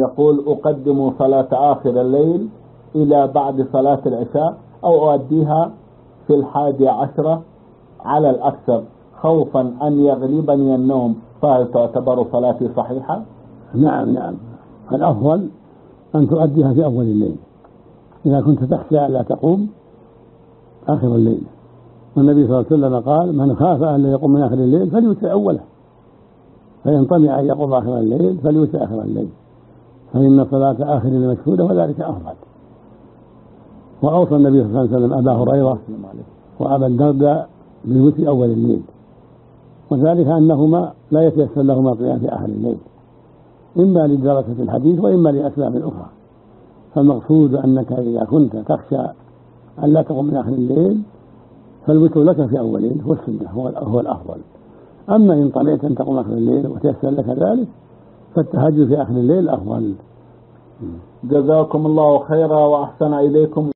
يقول أقدم صلاة آخر الليل إلى بعد صلاة العشاء أو أؤديها في 11 على الأكثر خوفا أن يغلبني النوم، فهل تعتبر صلاتي صحيحة؟ نعم، الأفضل أن تؤديها في أول الليل إذا كنت تخشى ألا تقوم آخر الليل. والنبي صلى الله عليه وسلم قال: من خاف أن لا يقوم من آخر الليل فليوتر أوله، فإن طمع أن يقوم آخر الليل فليوتر آخر الليل، فإن صلاة آخر المشهودة وذلك أفضل. وأوصى النبي صلى الله عليه وسلم أبا هريرة وأبا الدرداء بالوتر أول الليل، وذلك أنهما لا يتيسر لهما القيام في آخر الليل، إما لدراسة الحديث وإما لأسباب أخرى. فالمقصود أنك إذا كنت تخشى أن لا تقوم من آخر الليل فالوتر لك في أول الليل هو السنة، هو الأفضل. أما إن طمعت أن تقوم آخر الليل وتيسر لك ذلك فالتهجد في آخر الليل أفضل. جزاكم الله خيرا وأحسن إليكم.